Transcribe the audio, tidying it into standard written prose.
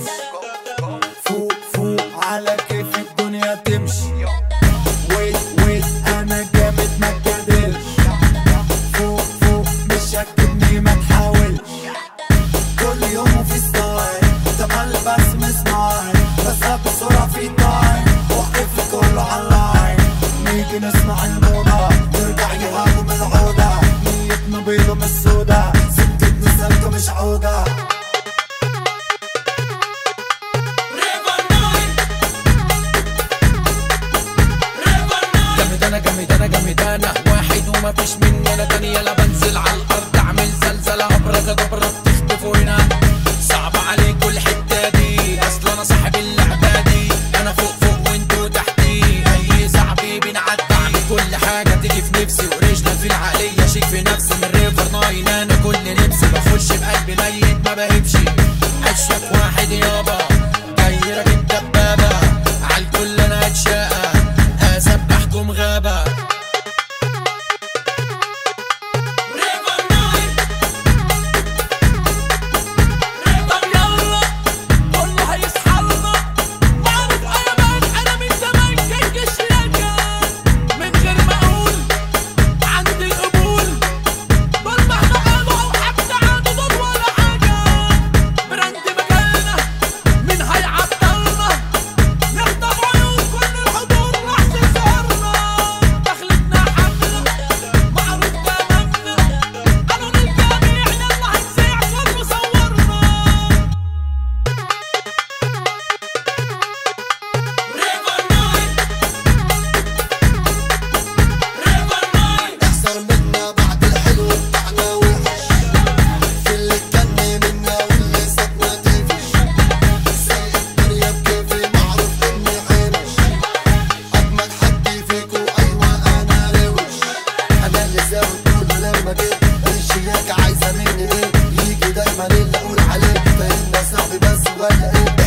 فوق فوق على كيف الدنيا تمشي. ويت انا جامد ما تجادلش. فوق فوق مش هتجيبني ما تحاولش. كل يوم وفي ستايل تملي بس مسمعي بس بسرعة في تايم وقف كله عاللاين. نيجي نسمع الموضة نرجع يهابوا من العودة. نيتنا بيضة مش سودا سكتنا سالكة مش عودة. جامد انا واحد وما فيش مني انا تاني. يلا بنزل على الارض اعمل زلزلة ابركادبرا بتختفوا هنا. صعب عليكوا الحتة دي اصل انا صاحب اللعبة دي. انا فوق فوق وانتوا تحتي اي صاحبي بنعدي. اعمل كل حاجة تيجي في نفسي ورجلة في العقلية شيك في نفسي. من ريفر ناين انا كل نفسي بخش بقلبي ميت ما بهبش. اشيك واحد يابا جاي راكب دبابة عالكل انا اتشاقى اسبحكم غابة. عايزة مني ايه؟ يجي دايما اللي اقول عليه فإن صاحبي بس ولا ايه؟